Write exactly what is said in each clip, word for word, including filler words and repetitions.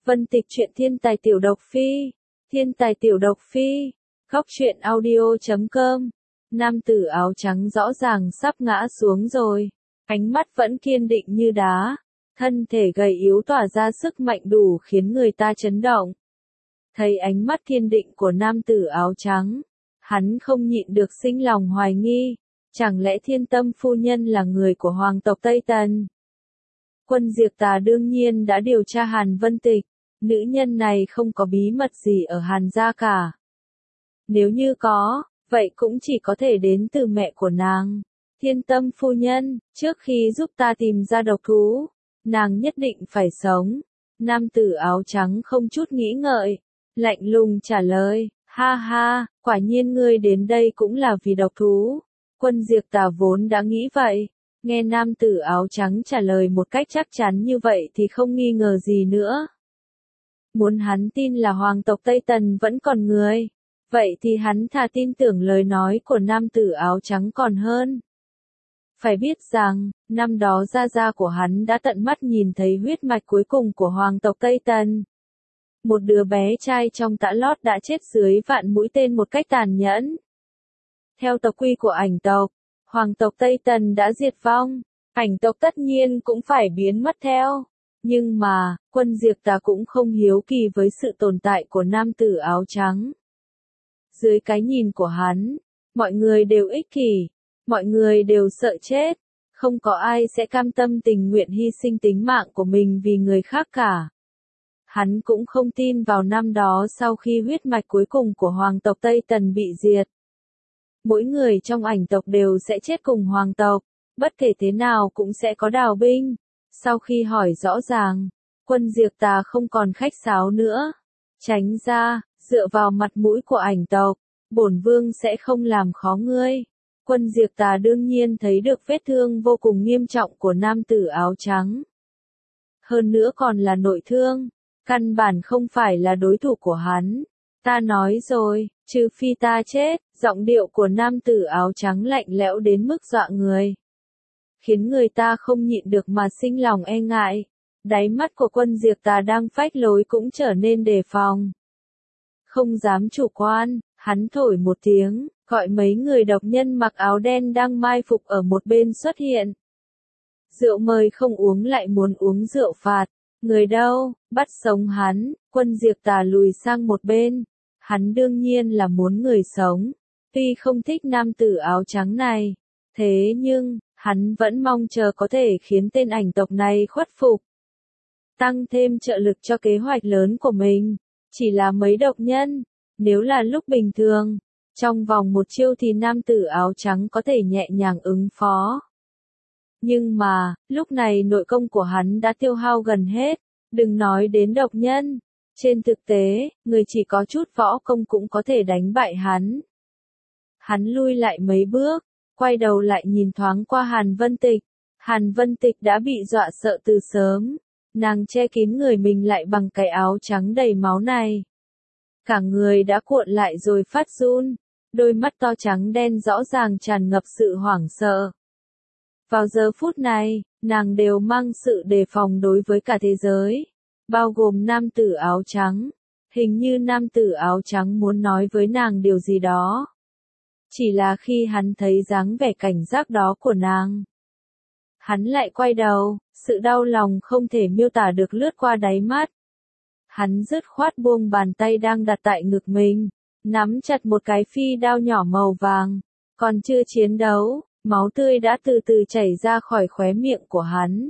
Vân Tịch truyện thiên tài tiểu độc phi, thiên tài tiểu độc phi, góc truyện audio chấm com. Nam tử áo trắng rõ ràng sắp ngã xuống rồi, ánh mắt vẫn kiên định như đá, thân thể gầy yếu tỏa ra sức mạnh đủ khiến người ta chấn động. Thấy ánh mắt kiên định của nam tử áo trắng, hắn không nhịn được sinh lòng hoài nghi, chẳng lẽ Thiên Tâm phu nhân là người của hoàng tộc Tây Tần? Quân Diệp Tà đương nhiên đã điều tra Hàn Vân Tịch, nữ nhân này không có bí mật gì ở Hàn gia cả. Nếu như có, vậy cũng chỉ có thể đến từ mẹ của nàng. Thiên Tâm phu nhân, trước khi giúp ta tìm ra độc thú, nàng nhất định phải sống. Nam tử áo trắng không chút nghĩ ngợi, lạnh lùng trả lời, ha ha, quả nhiên ngươi đến đây cũng là vì độc thú. Quân Diệp Tà vốn đã nghĩ vậy, nghe nam tử áo trắng trả lời một cách chắc chắn như vậy thì không nghi ngờ gì nữa. Muốn hắn tin là hoàng tộc Tây Tần vẫn còn người, vậy thì hắn thà tin tưởng lời nói của nam tử áo trắng còn hơn. Phải biết rằng, năm đó gia gia của hắn đã tận mắt nhìn thấy huyết mạch cuối cùng của hoàng tộc Tây Tần. Một đứa bé trai trong tã lót đã chết dưới vạn mũi tên một cách tàn nhẫn. Theo tộc quy của ảnh tộc, hoàng tộc Tây Tần đã diệt vong, ảnh tộc tất nhiên cũng phải biến mất theo. Nhưng mà, quân Diệp Tà cũng không hiếu kỳ với sự tồn tại của nam tử áo trắng. Dưới cái nhìn của hắn, mọi người đều ích kỷ, mọi người đều sợ chết, không có ai sẽ cam tâm tình nguyện hy sinh tính mạng của mình vì người khác cả. Hắn cũng không tin vào năm đó sau khi huyết mạch cuối cùng của hoàng tộc Tây Tần bị diệt. Mỗi người trong ảnh tộc đều sẽ chết cùng hoàng tộc, bất kể thế nào cũng sẽ có đào binh. Sau khi hỏi rõ ràng, quân Diệp Tà không còn khách sáo nữa. Tránh ra, dựa vào mặt mũi của ảnh tộc, bổn vương sẽ không làm khó ngươi. Quân Diệp Tà đương nhiên thấy được vết thương vô cùng nghiêm trọng của nam tử áo trắng. Hơn nữa còn là nội thương, căn bản không phải là đối thủ của hắn. Ta nói rồi, trừ phi ta chết, giọng điệu của nam tử áo trắng lạnh lẽo đến mức dọa người, khiến người ta không nhịn được mà sinh lòng e ngại. Đáy mắt của quân Diệp Tà đang phách lối cũng trở nên đề phòng. Không dám chủ quan, hắn thổi một tiếng, gọi mấy người độc nhân mặc áo đen đang mai phục ở một bên xuất hiện. Rượu mời không uống lại muốn uống rượu phạt, người đâu, bắt sống hắn. Quân Diệp Tà lùi sang một bên, hắn đương nhiên là muốn người sống, tuy không thích nam tử áo trắng này, thế nhưng, hắn vẫn mong chờ có thể khiến tên ảnh tộc này khuất phục. Tăng thêm trợ lực cho kế hoạch lớn của mình, chỉ là mấy độc nhân, nếu là lúc bình thường, trong vòng một chiêu thì nam tử áo trắng có thể nhẹ nhàng ứng phó. Nhưng mà, lúc này nội công của hắn đã tiêu hao gần hết, đừng nói đến độc nhân. Trên thực tế, người chỉ có chút võ công cũng có thể đánh bại hắn. Hắn lui lại mấy bước, quay đầu lại nhìn thoáng qua Hàn Vân Tịch. Hàn Vân Tịch đã bị dọa sợ từ sớm, nàng che kín người mình lại bằng cái áo trắng đầy máu này. Cả người đã cuộn lại rồi phát run, đôi mắt to trắng đen rõ ràng tràn ngập sự hoảng sợ. Vào giờ phút này, nàng đều mang sự đề phòng đối với cả thế giới, bao gồm nam tử áo trắng. Hình như nam tử áo trắng muốn nói với nàng điều gì đó. Chỉ là khi hắn thấy dáng vẻ cảnh giác đó của nàng, hắn lại quay đầu, sự đau lòng không thể miêu tả được lướt qua đáy mắt. Hắn dứt khoát buông bàn tay đang đặt tại ngực mình, nắm chặt một cái phi đao nhỏ màu vàng, còn chưa chiến đấu, máu tươi đã từ từ chảy ra khỏi khóe miệng của hắn,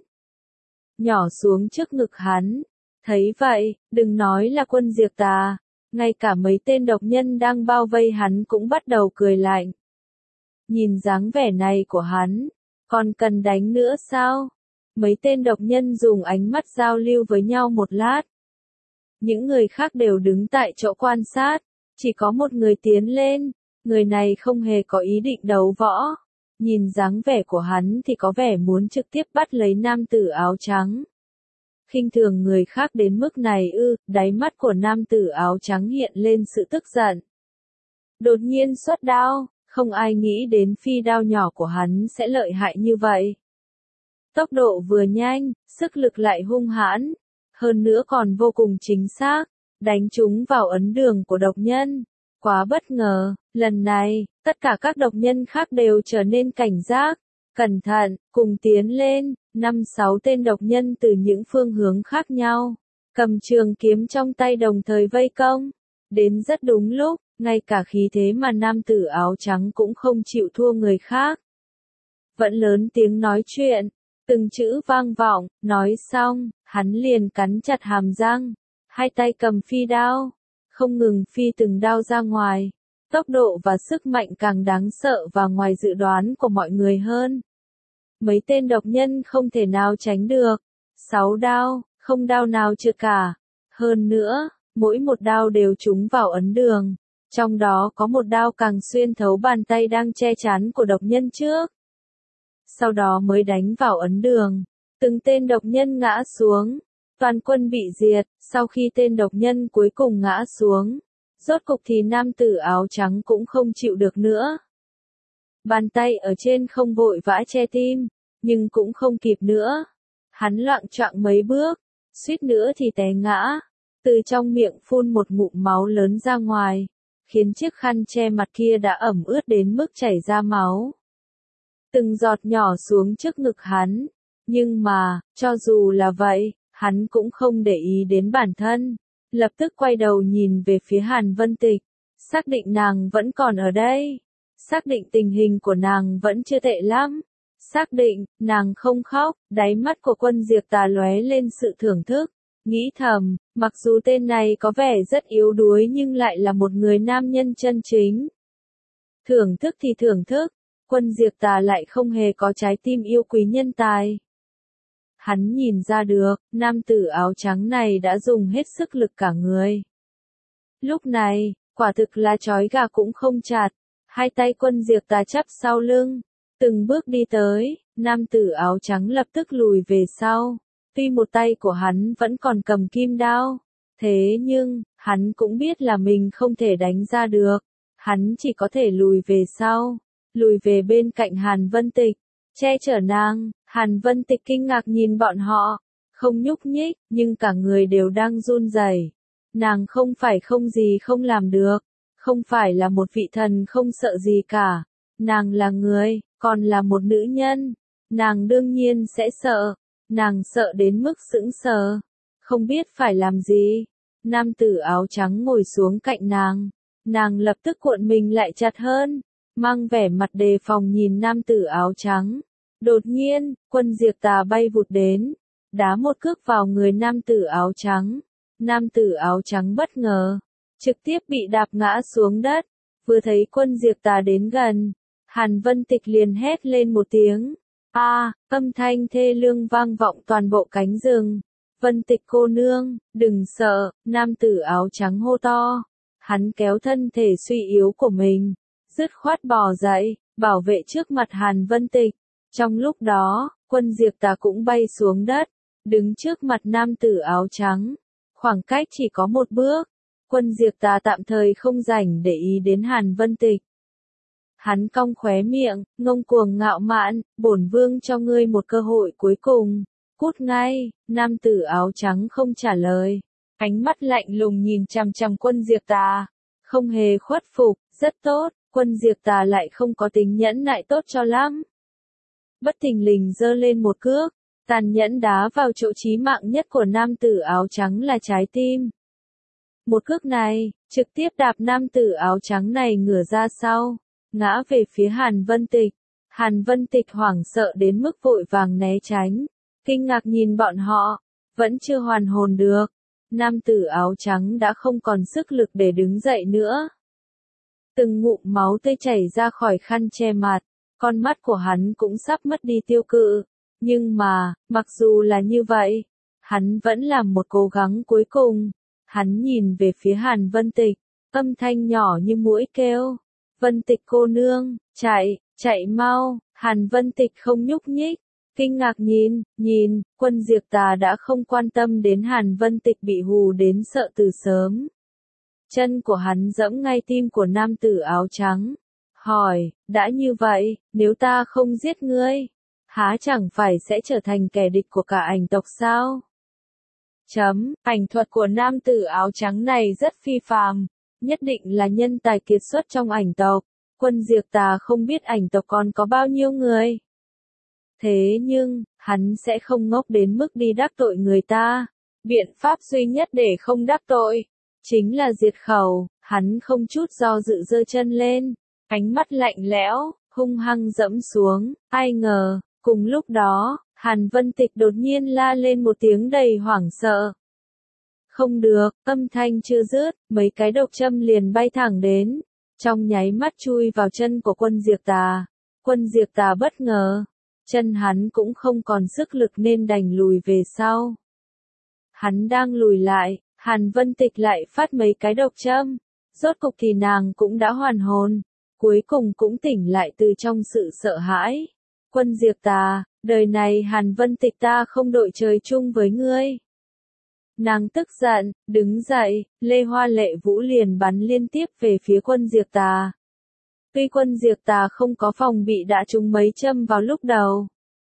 nhỏ xuống trước ngực hắn. Thấy vậy, đừng nói là quân Diệp Tà, ngay cả mấy tên độc nhân đang bao vây hắn cũng bắt đầu cười lạnh. Nhìn dáng vẻ này của hắn, còn cần đánh nữa sao? Mấy tên độc nhân dùng ánh mắt giao lưu với nhau một lát. Những người khác đều đứng tại chỗ quan sát, chỉ có một người tiến lên, người này không hề có ý định đấu võ. Nhìn dáng vẻ của hắn thì có vẻ muốn trực tiếp bắt lấy nam tử áo trắng. Khinh thường người khác đến mức này ư? Đáy mắt của nam tử áo trắng hiện lên sự tức giận. Đột nhiên xuất đao, không ai nghĩ đến phi đao nhỏ của hắn sẽ lợi hại như vậy. Tốc độ vừa nhanh, sức lực lại hung hãn, hơn nữa còn vô cùng chính xác, đánh trúng vào ấn đường của độc nhân. Quá bất ngờ, lần này, tất cả các độc nhân khác đều trở nên cảnh giác, cẩn thận, cùng tiến lên, năm sáu tên độc nhân từ những phương hướng khác nhau, cầm trường kiếm trong tay đồng thời vây công. Đến rất đúng lúc, ngay cả khí thế mà nam tử áo trắng cũng không chịu thua người khác. Vẫn lớn tiếng nói chuyện, từng chữ vang vọng, nói xong, hắn liền cắn chặt hàm răng, hai tay cầm phi đao, không ngừng phi từng đao ra ngoài. Tốc độ và sức mạnh càng đáng sợ và ngoài dự đoán của mọi người hơn. Mấy tên độc nhân không thể nào tránh được. Sáu đao, không đao nào trượt cả. Hơn nữa, mỗi một đao đều trúng vào ấn đường. Trong đó có một đao càng xuyên thấu bàn tay đang che chắn của độc nhân trước. Sau đó mới đánh vào ấn đường. Từng tên độc nhân ngã xuống. Toàn quân bị diệt. Sau khi tên độc nhân cuối cùng ngã xuống, rốt cục thì nam tử áo trắng cũng không chịu được nữa. Bàn tay ở trên không vội vã che tim, nhưng cũng không kịp nữa. Hắn loạng choạng mấy bước, suýt nữa thì té ngã. Từ trong miệng phun một ngụm máu lớn ra ngoài, khiến chiếc khăn che mặt kia đã ẩm ướt đến mức chảy ra máu. Từng giọt nhỏ xuống trước ngực hắn. Nhưng mà, cho dù là vậy, hắn cũng không để ý đến bản thân. Lập tức quay đầu nhìn về phía Hàn Vân Tịch. Xác định nàng vẫn còn ở đây. Xác định tình hình của nàng vẫn chưa tệ lắm. Xác định, nàng không khóc. Đáy mắt của Quân Diệp Tà lóe lên sự thưởng thức. Nghĩ thầm, mặc dù tên này có vẻ rất yếu đuối nhưng lại là một người nam nhân chân chính. Thưởng thức thì thưởng thức. Quân Diệp Tà lại không hề có trái tim yêu quý nhân tài. Hắn nhìn ra được, nam tử áo trắng này đã dùng hết sức lực cả người. Lúc này, quả thực là trói gà cũng không chặt. Hai tay Quân Diệp Tà chắp sau lưng, từng bước đi tới, nam tử áo trắng lập tức lùi về sau. Tuy một tay của hắn vẫn còn cầm kim đao, thế nhưng, hắn cũng biết là mình không thể đánh ra được. Hắn chỉ có thể lùi về sau, lùi về bên cạnh Hàn Vân Tịch, che chở nàng. Hàn Vân Tịch kinh ngạc nhìn bọn họ, không nhúc nhích, nhưng cả người đều đang run rẩy. Nàng không phải không gì không làm được, không phải là một vị thần không sợ gì cả. Nàng là người, còn là một nữ nhân. Nàng đương nhiên sẽ sợ. Nàng sợ đến mức sững sờ, không biết phải làm gì. Nam tử áo trắng ngồi xuống cạnh nàng. Nàng lập tức cuộn mình lại chặt hơn, mang vẻ mặt đề phòng nhìn nam tử áo trắng. Đột nhiên, Quân Diệp Tà bay vụt đến, đá một cước vào người nam tử áo trắng. Nam tử áo trắng bất ngờ, trực tiếp bị đạp ngã xuống đất. Vừa thấy Quân Diệp Tà đến gần, Hàn Vân Tịch liền hét lên một tiếng. A, à, âm thanh thê lương vang vọng toàn bộ cánh rừng. Vân Tịch cô nương, đừng sợ, nam tử áo trắng hô to. Hắn kéo thân thể suy yếu của mình, dứt khoát bò dậy, bảo vệ trước mặt Hàn Vân Tịch. Trong lúc đó, Quân Diệp Tà cũng bay xuống đất, đứng trước mặt nam tử áo trắng. Khoảng cách chỉ có một bước. Quân Diệp Tà tạm thời không rảnh để ý đến Hàn Vân Tịch. Hắn cong khóe miệng, ngông cuồng ngạo mạn, bổn vương cho ngươi một cơ hội cuối cùng. Cút ngay, nam tử áo trắng không trả lời. Ánh mắt lạnh lùng nhìn chằm chằm Quân Diệp Tà. Không hề khuất phục, rất tốt, Quân Diệp Tà lại không có tính nhẫn nại tốt cho lắm. Bất thình lình giơ lên một cước, tàn nhẫn đá vào chỗ chí mạng nhất của nam tử áo trắng là trái tim. Một cước này, trực tiếp đạp nam tử áo trắng này ngửa ra sau, ngã về phía Hàn Vân Tịch. Hàn Vân Tịch hoảng sợ đến mức vội vàng né tránh, kinh ngạc nhìn bọn họ, vẫn chưa hoàn hồn được. Nam tử áo trắng đã không còn sức lực để đứng dậy nữa. Từng ngụm máu tươi chảy ra khỏi khăn che mặt, con mắt của hắn cũng sắp mất đi tiêu cự. Nhưng mà, mặc dù là như vậy, hắn vẫn làm một cố gắng cuối cùng. Hắn nhìn về phía Hàn Vân Tịch, âm thanh nhỏ như muỗi kêu. Vân Tịch cô nương, chạy, chạy mau. Hàn Vân Tịch không nhúc nhích, kinh ngạc nhìn, nhìn, Quân Diệp Tà đã không quan tâm đến Hàn Vân Tịch bị hù đến sợ từ sớm. Chân của hắn giẫm ngay tim của nam tử áo trắng. Hỏi, đã như vậy, nếu ta không giết ngươi, há chẳng phải sẽ trở thành kẻ địch của cả ảnh tộc sao? Chấm, ảnh thuật của nam tử áo trắng này rất phi phàm, nhất định là nhân tài kiệt xuất trong ảnh tộc. Quân Diệp Tà không biết ảnh tộc còn có bao nhiêu người. Thế nhưng, hắn sẽ không ngốc đến mức đi đắc tội người ta. Biện pháp duy nhất để không đắc tội, chính là diệt khẩu. Hắn không chút do dự giơ chân lên, ánh mắt lạnh lẽo, hung hăng dẫm xuống. Ai ngờ, cùng lúc đó, Hàn Vân Tịch đột nhiên la lên một tiếng đầy hoảng sợ. Không được, âm thanh chưa dứt, mấy cái độc châm liền bay thẳng đến, trong nháy mắt chui vào chân của Quân Diệp Tà. Quân Diệp Tà bất ngờ, chân hắn cũng không còn sức lực nên đành lùi về sau. Hắn đang lùi lại, Hàn Vân Tịch lại phát mấy cái độc châm, rốt cục thì nàng cũng đã hoàn hồn, cuối cùng cũng tỉnh lại từ trong sự sợ hãi. Quân Diệp Tà, đời này Hàn Vân Tịch ta không đội trời chung với ngươi. Nàng tức giận, đứng dậy, Lê Hoa Lệ Vũ liền bắn liên tiếp về phía Quân Diệp Tà. Tuy Quân Diệp Tà không có phòng bị đã trúng mấy châm vào lúc đầu.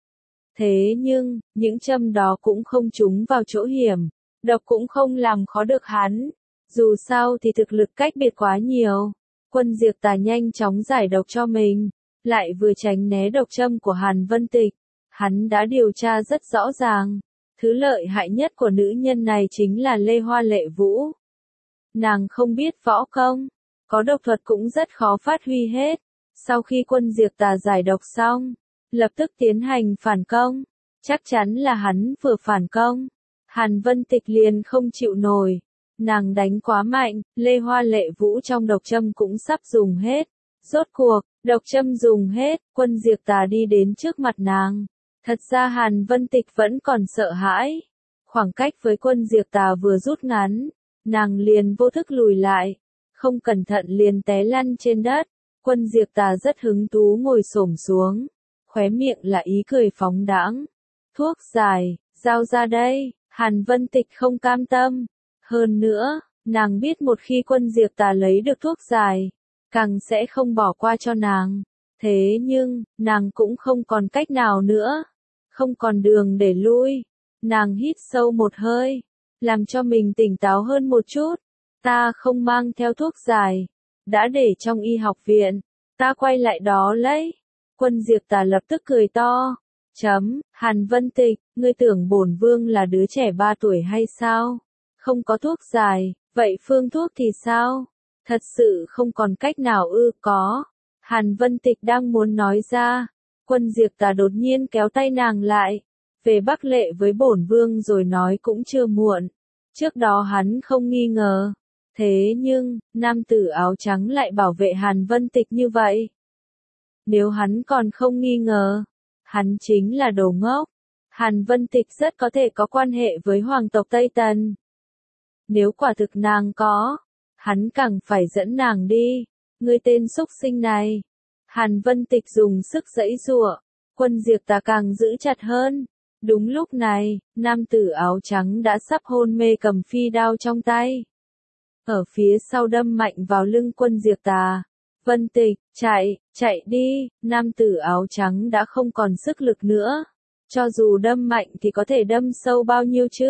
Thế nhưng, những châm đó cũng không trúng vào chỗ hiểm, độc cũng không làm khó được hắn. Dù sao thì thực lực cách biệt quá nhiều. Quân Diệp Tà nhanh chóng giải độc cho mình, lại vừa tránh né độc châm của Hàn Vân Tịch. Hắn đã điều tra rất rõ ràng. Thứ lợi hại nhất của nữ nhân này chính là Lê Hoa Lệ Vũ. Nàng không biết võ công, có độc thuật cũng rất khó phát huy hết. Sau khi Quân Diệp Tà giải độc xong, lập tức tiến hành phản công. Chắc chắn là hắn vừa phản công, Hàn Vân Tịch liền không chịu nổi. Nàng đánh quá mạnh, Lê Hoa Lệ Vũ trong độc châm cũng sắp dùng hết. Rốt cuộc, độc châm dùng hết, Quân Diệp Tà đi đến trước mặt nàng. Thật ra Hàn Vân Tịch vẫn còn sợ hãi. Khoảng cách với Quân Diệp Tà vừa rút ngắn, nàng liền vô thức lùi lại, không cẩn thận liền té lăn trên đất. Quân Diệp Tà rất hứng thú ngồi xổm xuống, khóe miệng là ý cười phóng đãng. Thuốc giải, giao ra đây. Hàn Vân Tịch không cam tâm. Hơn nữa, nàng biết một khi Quân Diệp Tà lấy được thuốc giải, càng sẽ không bỏ qua cho nàng. Thế nhưng, nàng cũng không còn cách nào nữa. Không còn đường để lui. Nàng hít sâu một hơi, làm cho mình tỉnh táo hơn một chút. Ta không mang theo thuốc giải, đã để trong y học viện. Ta quay lại đó lấy. Quân Diệp Tà lập tức cười to. Chấm, Hàn Vân Tịch, ngươi tưởng bổn vương là đứa trẻ ba tuổi hay sao? Không có thuốc giải, vậy phương thuốc thì sao? Thật sự không còn cách nào ư? Có. Hàn Vân Tịch đang muốn nói ra. Quân Diệp Tà đột nhiên kéo tay nàng lại. Về Bắc Lệ với bổn vương rồi nói cũng chưa muộn. Trước đó hắn không nghi ngờ. Thế nhưng, nam tử áo trắng lại bảo vệ Hàn Vân Tịch như vậy. Nếu hắn còn không nghi ngờ, hắn chính là đồ ngốc. Hàn Vân Tịch rất có thể có quan hệ với hoàng tộc Tây Tần. Nếu quả thực nàng có, hắn càng phải dẫn nàng đi. Ngươi tên xúc sinh này. Hàn Vân Tịch dùng sức giãy giụa, Quân Diệp Tà càng giữ chặt hơn. Đúng lúc này, nam tử áo trắng đã sắp hôn mê cầm phi đao trong tay. Ở phía sau đâm mạnh vào lưng Quân Diệp Tà. Vân Tịch, chạy, chạy đi. Nam tử áo trắng đã không còn sức lực nữa. Cho dù đâm mạnh thì có thể đâm sâu bao nhiêu chứ?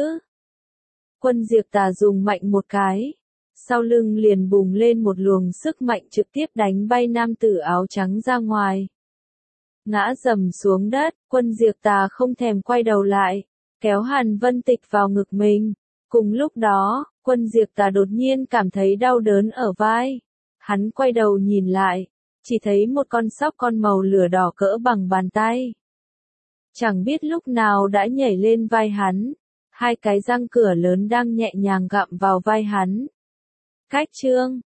Quân Diệp Tà dùng mạnh một cái. Sau lưng liền bùng lên một luồng sức mạnh trực tiếp đánh bay nam tử áo trắng ra ngoài. Ngã rầm xuống đất, Quân Diệp Tà không thèm quay đầu lại, kéo Hàn Vân Tịch vào ngực mình. Cùng lúc đó, Quân Diệp Tà đột nhiên cảm thấy đau đớn ở vai. Hắn quay đầu nhìn lại, chỉ thấy một con sóc con màu lửa đỏ cỡ bằng bàn tay. Chẳng biết lúc nào đã nhảy lên vai hắn, hai cái răng cửa lớn đang nhẹ nhàng gặm vào vai hắn. Cách chương